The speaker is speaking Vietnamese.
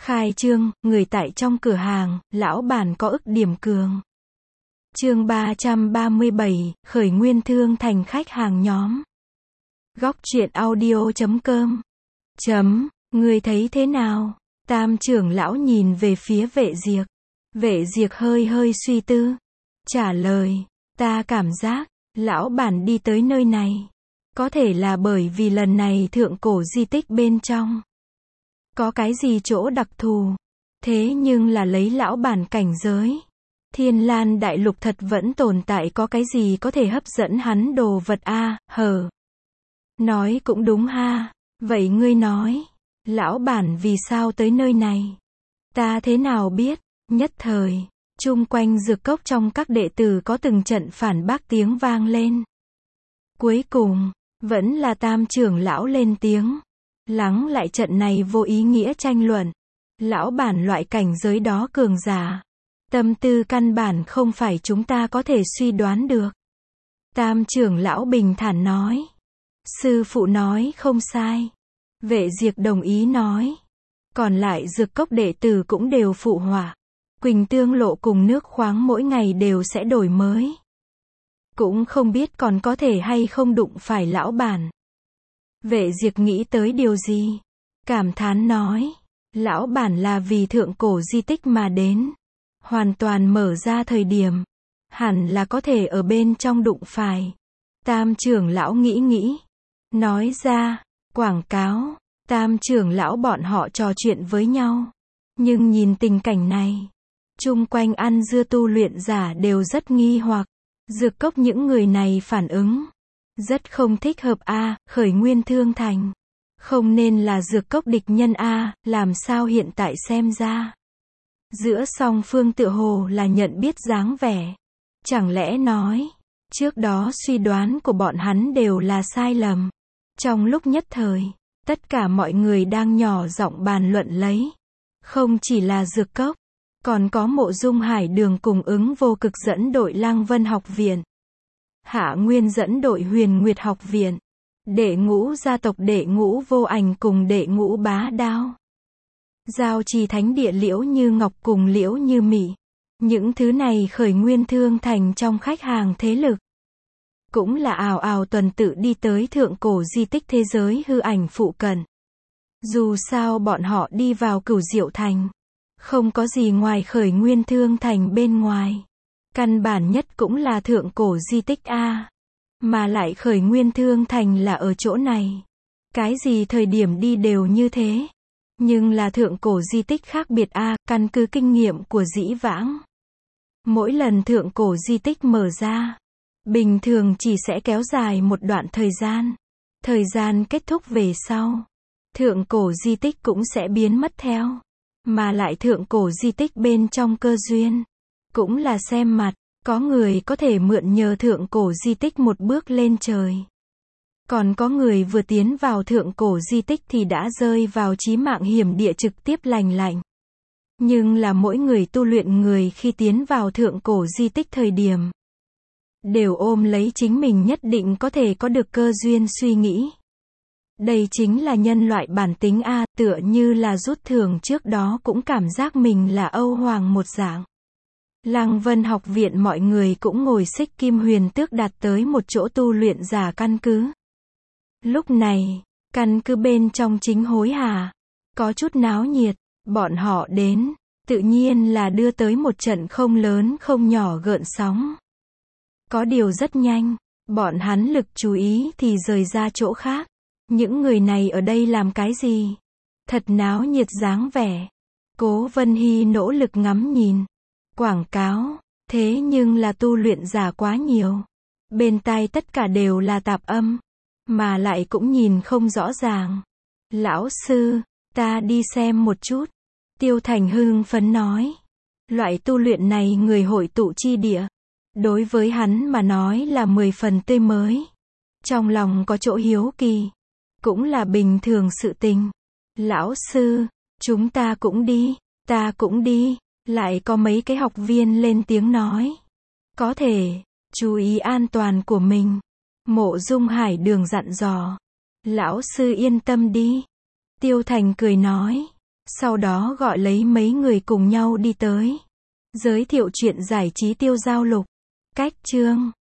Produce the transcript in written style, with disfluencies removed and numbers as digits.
Khai trương, người tại trong cửa hàng, lão bản có ức điểm cường. Chương 337, khởi nguyên thương thành khách hàng nhóm. Góc truyện audio.com. Người thấy thế nào? Tam trưởng lão nhìn về phía Vệ Diệp. Vệ Diệp hơi hơi suy tư. Trả lời, ta cảm giác, lão bản đi tới nơi này. Có thể là bởi vì lần này thượng cổ di tích bên trong. Có cái gì chỗ đặc thù. Thế nhưng là lấy lão bản cảnh giới. Thiên Lan đại lục thật vẫn tồn tại có cái gì có thể hấp dẫn hắn đồ vật hờ. Nói cũng đúng ha. Vậy ngươi nói, lão bản vì sao tới nơi này? Ta thế nào biết? Nhất thời, chung quanh dược cốc trong các đệ tử có từng trận phản bác tiếng vang lên. Cuối cùng, vẫn là Tam trưởng lão lên tiếng. Lắng lại trận này vô ý nghĩa tranh luận. Lão bản loại cảnh giới đó cường giả. Tâm tư căn bản không phải chúng ta có thể suy đoán được. Tam trưởng lão bình thản nói. Sư phụ nói không sai. Vệ Diệp đồng ý nói. Còn lại dược cốc đệ tử cũng đều phụ họa. Quỳnh tương lộ cùng nước khoáng mỗi ngày đều sẽ đổi mới. Cũng không biết còn có thể hay không đụng phải lão bản. Vệ Diệp nghĩ tới điều gì? Cảm thán nói. Lão bản là vì thượng cổ di tích mà đến. Hoàn toàn mở ra thời điểm. Hẳn là có thể ở bên trong đụng phải. Tam trưởng lão nghĩ. Nói ra, quảng cáo. Tam trưởng lão bọn họ trò chuyện với nhau. Nhưng nhìn tình cảnh này. Chung quanh ăn dưa tu luyện giả đều rất nghi hoặc. Dược cốc những người này phản ứng. Rất không thích hợp khởi nguyên thương thành. Không nên là dược cốc địch nhân làm sao hiện tại xem ra. Giữa song phương tựa hồ là nhận biết dáng vẻ. Chẳng lẽ nói, trước đó suy đoán của bọn hắn đều là sai lầm. Trong lúc nhất thời, tất cả mọi người đang nhỏ giọng bàn luận lấy. Không chỉ là dược cốc, còn có Mộ Dung Hải Đường cùng Ứng Vô Cực dẫn đội Lăng Vân học viện. Hạ Nguyên dẫn đội Huyền Nguyệt học viện. Đệ ngũ gia tộc Đệ ngũ Vô Ảnh cùng Đệ ngũ Bá Đao. Giao Trì Thánh địa Liễu Như Ngọc cùng Liễu Như Mị. Những thứ này khởi nguyên thương thành trong khách hàng thế lực. Cũng là ào ào tuần tự đi tới thượng cổ di tích thế giới hư ảnh phụ cận. Dù sao bọn họ đi vào Cửu Diệu Thành. Không có gì ngoài khởi nguyên thương thành bên ngoài. Căn bản nhất cũng là thượng cổ di tích Mà lại khởi nguyên thương thành là ở chỗ này. Cái gì thời điểm đi đều như thế. Nhưng là thượng cổ di tích khác biệt căn cứ kinh nghiệm của dĩ vãng. Mỗi lần thượng cổ di tích mở ra, bình thường chỉ sẽ kéo dài một đoạn thời gian. Thời gian kết thúc về sau, thượng cổ di tích cũng sẽ biến mất theo. Mà lại thượng cổ di tích bên trong cơ duyên, cũng là xem mặt, có người có thể mượn nhờ thượng cổ di tích một bước lên trời. Còn có người vừa tiến vào thượng cổ di tích thì đã rơi vào chí mạng hiểm địa trực tiếp lành lạnh. Nhưng là mỗi người tu luyện người khi tiến vào thượng cổ di tích thời điểm, đều ôm lấy chính mình nhất định có thể có được cơ duyên suy nghĩ. Đây chính là nhân loại bản tính tựa như là rút thưởng trước đó cũng cảm giác mình là Âu Hoàng một dạng. Lăng Vân học viện mọi người cũng ngồi xích kim huyền tước đạt tới một chỗ tu luyện giả căn cứ. Lúc này, căn cứ bên trong chính hối hả, có chút náo nhiệt, bọn họ đến, tự nhiên là đưa tới một trận không lớn không nhỏ gợn sóng. Có điều rất nhanh, bọn hắn lực chú ý thì rời ra chỗ khác. Những người này ở đây làm cái gì? Thật náo nhiệt dáng vẻ. Cố Vân Hy nỗ lực ngắm nhìn. Quảng cáo, thế nhưng là tu luyện giả quá nhiều. Bên tai tất cả đều là tạp âm. Mà lại cũng nhìn không rõ ràng. Lão sư, ta đi xem một chút. Tiêu Thành hưng phấn nói. Loại tu luyện này người hội tụ chi địa. Đối với hắn mà nói là 10 phần tươi mới. Trong lòng có chỗ hiếu kỳ. Cũng là bình thường sự tình. Lão sư, chúng ta cũng đi, ta cũng đi. Lại có mấy cái học viên lên tiếng nói. Có thể, chú ý an toàn của mình. Mộ Dung Hải Đường dặn dò. Lão sư yên tâm đi. Tiêu Thành cười nói. Sau đó gọi lấy mấy người cùng nhau đi tới. Giới thiệu chuyện giải trí Tiêu Giao Lục. Cách chương